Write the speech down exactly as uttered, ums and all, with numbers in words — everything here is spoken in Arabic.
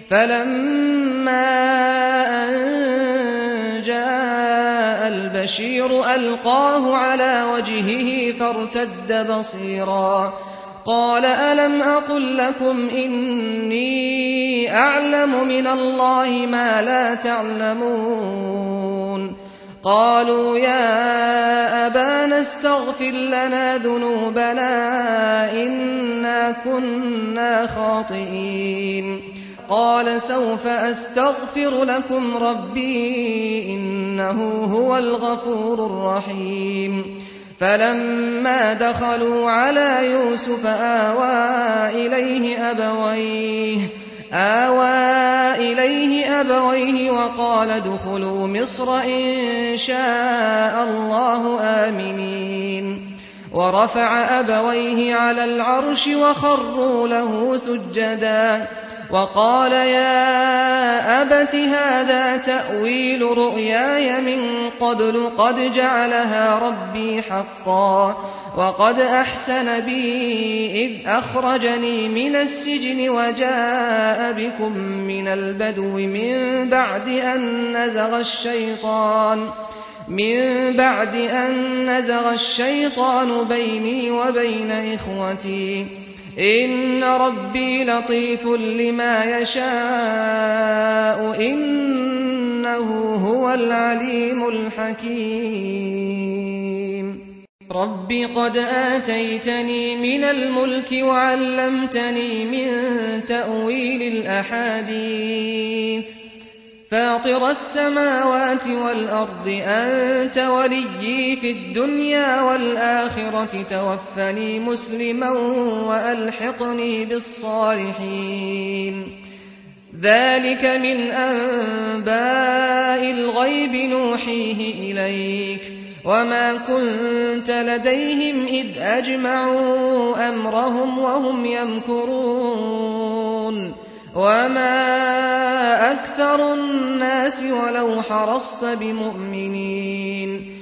فلما أن جاء البشير ألقاه على وجهه فارتد بصيرا قال ألم أقل لكم إني أعلم من الله ما لا تعلمون قالوا يا أبانا استغفر لنا ذنوبنا إنا كنا خاطئين قال سوف أستغفر لكم ربي إنه هو الغفور الرحيم فلما دخلوا على يوسف آوى إليه أبويه آوى إليه أبويه وقال ادخلوا مصر إن شاء الله آمنين ورفع أبويه على العرش وخروا له سجدا وقال يا أبت هذا تأويل رؤياي من قبل قد جعلها ربي حقا وقد أحسن بي إذ أخرجني من السجن وجاء بكم من البدو من بعد أن نزغ الشيطان من بعد أن نزغ الشيطان بيني وبين إخوتي إن ربي لطيف لما يشاء إنه هو العليم الحكيم رب قد آتيتني من الملك وعلمتني من تأويل الأحاديث فاطر السماوات والأرض أنت وليي في الدنيا والآخرة توفني مسلما وألحقني بالصالحين ذلك من أنباء الغيب نوحيه إليك وما كنت لديهم إذ أجمعوا أمرهم وهم يمكرون وما أكثر الناس ولو حرصت بمؤمنين